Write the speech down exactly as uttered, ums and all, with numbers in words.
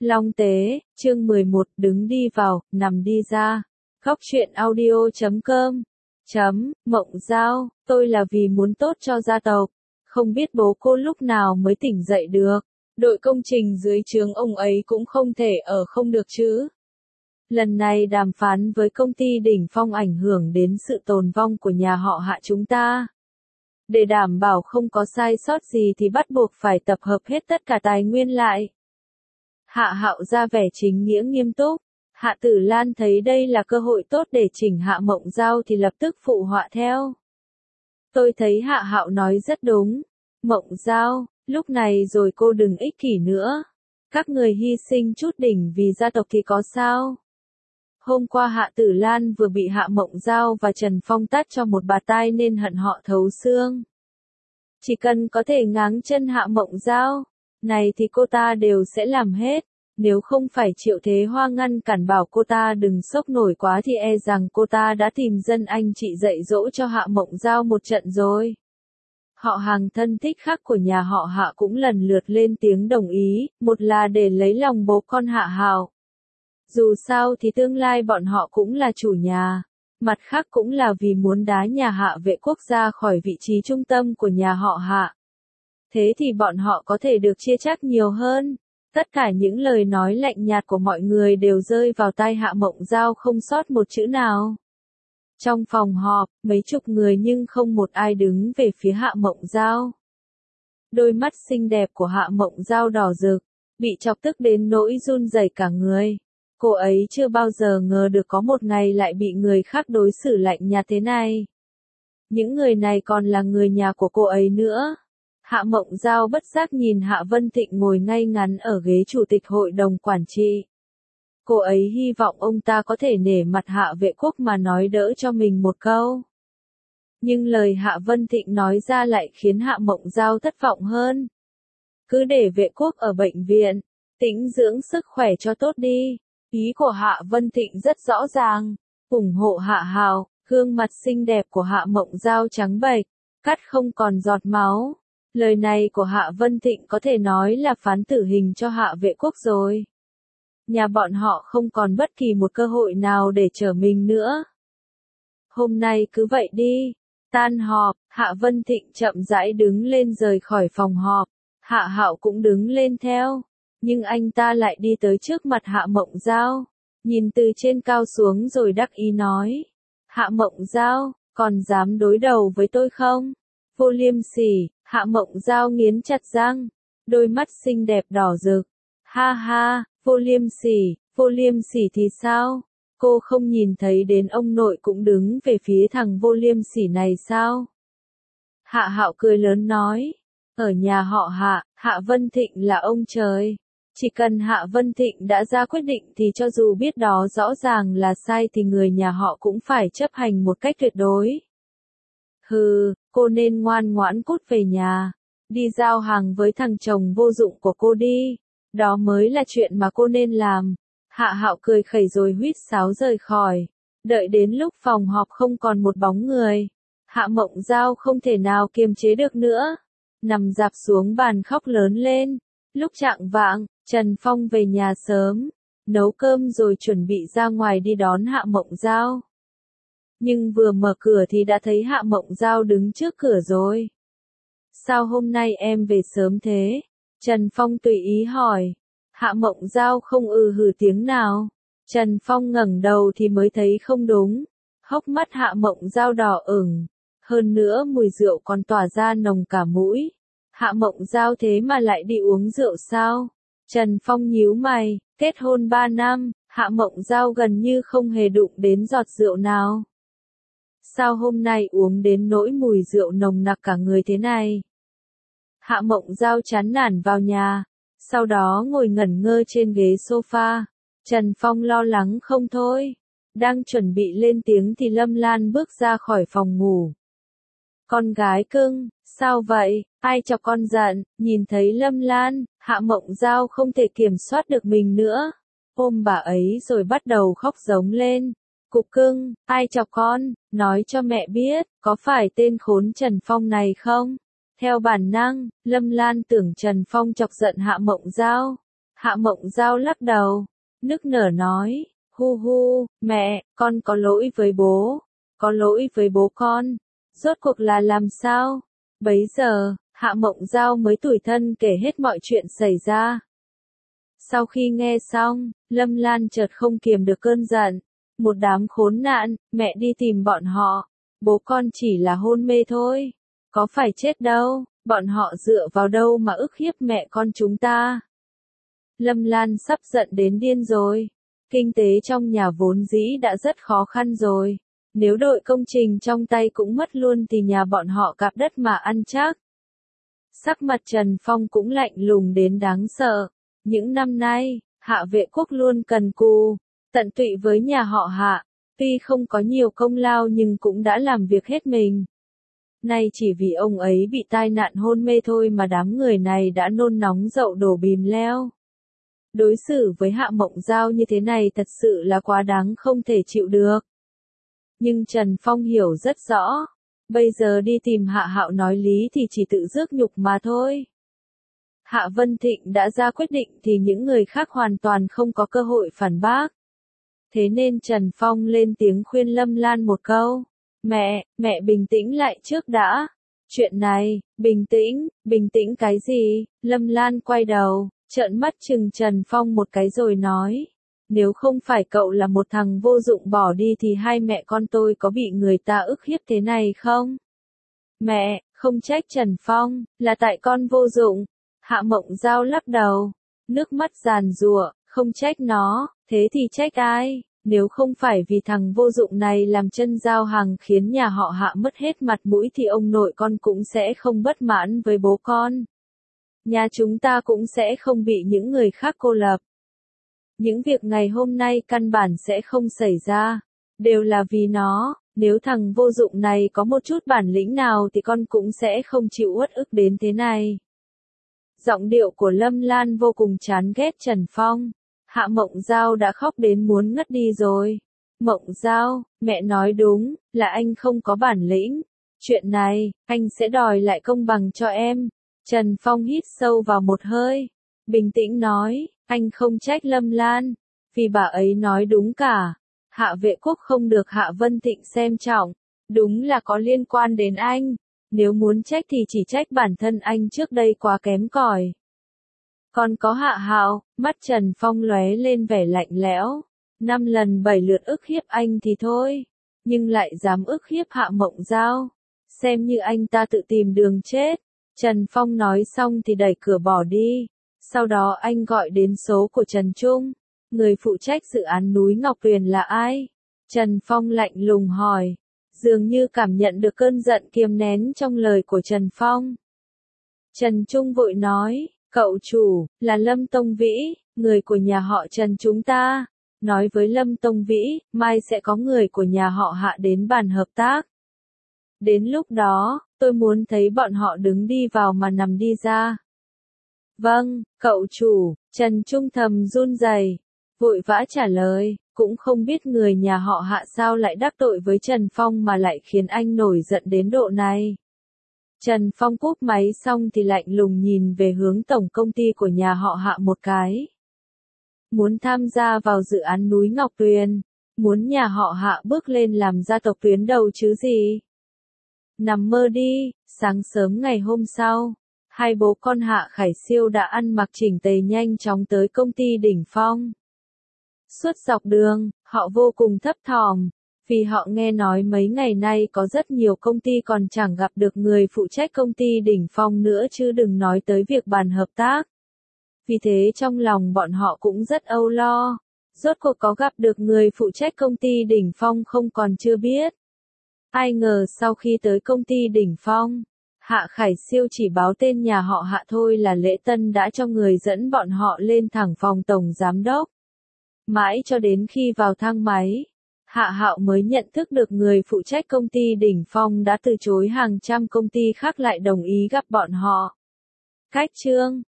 Long Tế, chương mười một, đứng đi vào, nằm đi ra. Góc truyện audio chấm com. Chấm, Mộng Giao, tôi là vì muốn tốt cho gia tộc. Không biết bố cô lúc nào mới tỉnh dậy được. Đội công trình dưới trướng ông ấy cũng không thể ở không được chứ. Lần này đàm phán với công ty Đỉnh Phong ảnh hưởng đến sự tồn vong của nhà họ Hạ chúng ta. Để đảm bảo không có sai sót gì thì bắt buộc phải tập hợp hết tất cả tài nguyên lại. Hạ Hạo ra vẻ chính nghĩa nghiêm túc. Hạ Tử Lan thấy đây là cơ hội tốt để chỉnh Hạ Mộng Giao thì lập tức phụ họa theo. Tôi thấy Hạ Hạo nói rất đúng. Mộng Giao, lúc này rồi cô đừng ích kỷ nữa. Các người hy sinh chút đỉnh vì gia tộc thì có sao? Hôm qua Hạ Tử Lan vừa bị Hạ Mộng Giao và Trần Phong tát cho một bạt tai nên hận họ thấu xương. Chỉ cần có thể ngáng chân Hạ Mộng Giao này thì cô ta đều sẽ làm hết. Nếu không phải Triệu Thế Hoa ngăn cản bảo cô ta đừng sốc nổi quá thì e rằng cô ta đã tìm dân anh chị dạy dỗ cho Hạ Mộng Giao một trận rồi. Họ hàng thân thích khác của nhà họ Hạ cũng lần lượt lên tiếng đồng ý, một là để lấy lòng bố con Hạ Hạo. Dù sao thì tương lai bọn họ cũng là chủ nhà, mặt khác cũng là vì muốn đá nhà Hạ Vệ Quốc ra khỏi vị trí trung tâm của nhà họ Hạ. Thế thì bọn họ có thể được chia chác nhiều hơn. Tất cả những lời nói lạnh nhạt của mọi người đều rơi vào tai Hạ Mộng Giao không sót một chữ nào. Trong phòng họp, mấy chục người nhưng không một ai đứng về phía Hạ Mộng Giao. Đôi mắt xinh đẹp của Hạ Mộng Giao đỏ rực, bị chọc tức đến nỗi run rẩy cả người. Cô ấy chưa bao giờ ngờ được có một ngày lại bị người khác đối xử lạnh nhạt thế này. Những người này còn là người nhà của cô ấy nữa. Hạ Mộng Giao bất giác nhìn Hạ Vân Thịnh ngồi ngay ngắn ở ghế chủ tịch hội đồng quản trị. Cô ấy hy vọng ông ta có thể nể mặt Hạ Vệ Quốc mà nói đỡ cho mình một câu. Nhưng lời Hạ Vân Thịnh nói ra lại khiến Hạ Mộng Giao thất vọng hơn. Cứ để Vệ Quốc ở bệnh viện, tĩnh dưỡng sức khỏe cho tốt đi. Ý của Hạ Vân Thịnh rất rõ ràng, ủng hộ Hạ Hạo. Gương mặt xinh đẹp của Hạ Mộng Giao trắng bệch, cắt không còn giọt máu. Lời này của Hạ Vân Thịnh có thể nói là phán tử hình cho Hạ Vệ Quốc rồi. Nhà bọn họ không còn bất kỳ một cơ hội nào để trở mình nữa. Hôm nay cứ vậy đi. Tan họp, Hạ Vân Thịnh chậm rãi đứng lên rời khỏi phòng họp. Hạ Hạo cũng đứng lên theo. Nhưng anh ta lại đi tới trước mặt Hạ Mộng Giao. Nhìn từ trên cao xuống rồi đắc ý nói. Hạ Mộng Giao, còn dám đối đầu với tôi không? Vô liêm sỉ. Hạ Mộng Giao nghiến chặt răng, đôi mắt xinh đẹp đỏ rực. Ha ha, vô liêm sỉ, vô liêm sỉ thì sao? Cô không nhìn thấy đến ông nội cũng đứng về phía thằng vô liêm sỉ này sao? Hạ Hạo cười lớn nói, ở nhà họ Hạ, Hạ Vân Thịnh là ông trời. Chỉ cần Hạ Vân Thịnh đã ra quyết định thì cho dù biết đó rõ ràng là sai thì người nhà họ cũng phải chấp hành một cách tuyệt đối. Hừ, cô nên ngoan ngoãn cút về nhà, đi giao hàng với thằng chồng vô dụng của cô đi, đó mới là chuyện mà cô nên làm. Hạ Hạo cười khẩy rồi huýt sáo rời khỏi, đợi đến lúc phòng họp không còn một bóng người. Hạ Mộng Giao không thể nào kiềm chế được nữa, nằm dạp xuống bàn khóc lớn lên. Lúc chạng vạng, Trần Phong về nhà sớm, nấu cơm rồi chuẩn bị ra ngoài đi đón Hạ Mộng Giao. Nhưng vừa mở cửa thì đã thấy Hạ Mộng Giao đứng trước cửa rồi. Sao hôm nay em về sớm thế? Trần Phong tùy ý hỏi. Hạ Mộng Giao không ừ hừ tiếng nào. Trần Phong ngẩng đầu thì mới thấy không đúng. Hốc mắt Hạ Mộng Giao đỏ ửng. Hơn nữa mùi rượu còn tỏa ra nồng cả mũi. Hạ Mộng Giao thế mà lại đi uống rượu sao? Trần Phong nhíu mày, kết hôn ba năm, Hạ Mộng Giao gần như không hề đụng đến giọt rượu nào. Sao hôm nay uống đến nỗi mùi rượu nồng nặc cả người thế này? Hạ Mộng Giao chán nản vào nhà, sau đó ngồi ngẩn ngơ trên ghế sofa. Trần Phong lo lắng không thôi. Đang chuẩn bị lên tiếng thì Lâm Lan bước ra khỏi phòng ngủ. Con gái cưng, sao vậy? Ai chọc con giận? Nhìn thấy Lâm Lan, Hạ Mộng Giao không thể kiểm soát được mình nữa. Ôm bà ấy rồi bắt đầu khóc giống lên. Cục cưng, ai chọc con, nói cho mẹ biết, có phải tên khốn Trần Phong này không? Theo bản năng, Lâm Lan tưởng Trần Phong chọc giận Hạ Mộng Giao. Hạ Mộng Giao lắc đầu, nức nở nói, hu hu, mẹ, con có lỗi với bố, có lỗi với bố con, rốt cuộc là làm sao? Bấy giờ, Hạ Mộng Giao mới tủi thân kể hết mọi chuyện xảy ra. Sau khi nghe xong, Lâm Lan chợt không kiềm được cơn giận, một đám khốn nạn, mẹ đi tìm bọn họ, bố con chỉ là hôn mê thôi, có phải chết đâu, bọn họ dựa vào đâu mà ức hiếp mẹ con chúng ta. Lâm Lan sắp giận đến điên rồi, kinh tế trong nhà vốn dĩ đã rất khó khăn rồi, nếu đội công trình trong tay cũng mất luôn thì nhà bọn họ cạp đất mà ăn chắc. Sắc mặt Trần Phong cũng lạnh lùng đến đáng sợ, những năm nay, Hạ Vệ Quốc luôn cần cù, tận tụy với nhà họ Hạ, tuy không có nhiều công lao nhưng cũng đã làm việc hết mình. Nay chỉ vì ông ấy bị tai nạn hôn mê thôi mà đám người này đã nôn nóng dậu đổ bìm leo. Đối xử với Hạ Mộng Giao như thế này thật sự là quá đáng không thể chịu được. Nhưng Trần Phong hiểu rất rõ, bây giờ đi tìm Hạ Hạo nói lý thì chỉ tự rước nhục mà thôi. Hạ Vân Thịnh đã ra quyết định thì những người khác hoàn toàn không có cơ hội phản bác. Thế nên Trần Phong lên tiếng khuyên Lâm Lan một câu. Mẹ, mẹ bình tĩnh lại trước đã. Chuyện này, bình tĩnh, bình tĩnh cái gì? Lâm Lan quay đầu, trợn mắt chừng Trần Phong một cái rồi nói. Nếu không phải cậu là một thằng vô dụng bỏ đi thì hai mẹ con tôi có bị người ta ức hiếp thế này không? Mẹ, không trách Trần Phong, là tại con vô dụng. Hạ Mộng Giao lắc đầu, nước mắt giàn giụa, không trách nó, thế thì trách ai? Nếu không phải vì thằng vô dụng này làm chân giao hàng khiến nhà họ Hạ mất hết mặt mũi thì ông nội con cũng sẽ không bất mãn với bố con. Nhà chúng ta cũng sẽ không bị những người khác cô lập. Những việc ngày hôm nay căn bản sẽ không xảy ra, đều là vì nó, nếu thằng vô dụng này có một chút bản lĩnh nào thì con cũng sẽ không chịu uất ức đến thế này. Giọng điệu của Lâm Lan vô cùng chán ghét Trần Phong. Hạ Mộng Giao đã khóc đến muốn ngất đi rồi. Mộng Giao, mẹ nói đúng, là anh không có bản lĩnh. Chuyện này, anh sẽ đòi lại công bằng cho em. Trần Phong hít sâu vào một hơi. Bình tĩnh nói, anh không trách Lâm Lan. Vì bà ấy nói đúng cả. Hạ Vệ Quốc không được Hạ Vân Thịnh xem trọng. Đúng là có liên quan đến anh. Nếu muốn trách thì chỉ trách bản thân anh trước đây quá kém cỏi. Còn có Hạ Hạo, mắt Trần Phong lóe lên vẻ lạnh lẽo. Năm lần bảy lượt ức hiếp anh thì thôi, nhưng lại dám ức hiếp Hạ Mộng Giao. Xem như anh ta tự tìm đường chết. Trần Phong nói xong thì đẩy cửa bỏ đi. Sau đó anh gọi đến số của Trần Trung. Người phụ trách dự án núi Ngọc Tuyền là ai? Trần Phong lạnh lùng hỏi. Dường như cảm nhận được cơn giận kiềm nén trong lời của Trần Phong. Trần Trung vội nói, cậu chủ, là Lâm Tông Vĩ, người của nhà họ Trần chúng ta. Nói với Lâm Tông Vĩ, mai sẽ có người của nhà họ Hạ đến bàn hợp tác. Đến lúc đó, tôi muốn thấy bọn họ đứng đi vào mà nằm đi ra. Vâng, cậu chủ, Trần Trung thầm run rẩy, vội vã trả lời, cũng không biết người nhà họ Hạ sao lại đắc tội với Trần Phong mà lại khiến anh nổi giận đến độ này. Trần Phong cúp máy xong thì lạnh lùng nhìn về hướng tổng công ty của nhà họ Hạ một cái. Muốn tham gia vào dự án núi Ngọc Tuyền, muốn nhà họ Hạ bước lên làm gia tộc tuyến đầu chứ gì. Nằm mơ đi, sáng sớm ngày hôm sau, hai bố con Hạ Khải Siêu đã ăn mặc chỉnh tề nhanh chóng tới công ty Đỉnh Phong. Suốt dọc đường, họ vô cùng thấp thỏm, vì họ nghe nói mấy ngày nay có rất nhiều công ty còn chẳng gặp được người phụ trách công ty Đỉnh Phong nữa chứ đừng nói tới việc bàn hợp tác. Vì thế trong lòng bọn họ cũng rất âu lo, rốt cuộc có gặp được người phụ trách công ty Đỉnh Phong không còn chưa biết. Ai ngờ sau khi tới công ty Đỉnh Phong, Hạ Khải Siêu chỉ báo tên nhà họ Hạ thôi là Lễ Tân đã cho người dẫn bọn họ lên thẳng phòng tổng giám đốc. Mãi cho đến khi vào thang máy, Hạ Hạo mới nhận thức được người phụ trách công ty Đỉnh Phong đã từ chối hàng trăm công ty khác lại đồng ý gặp bọn họ. Cách chương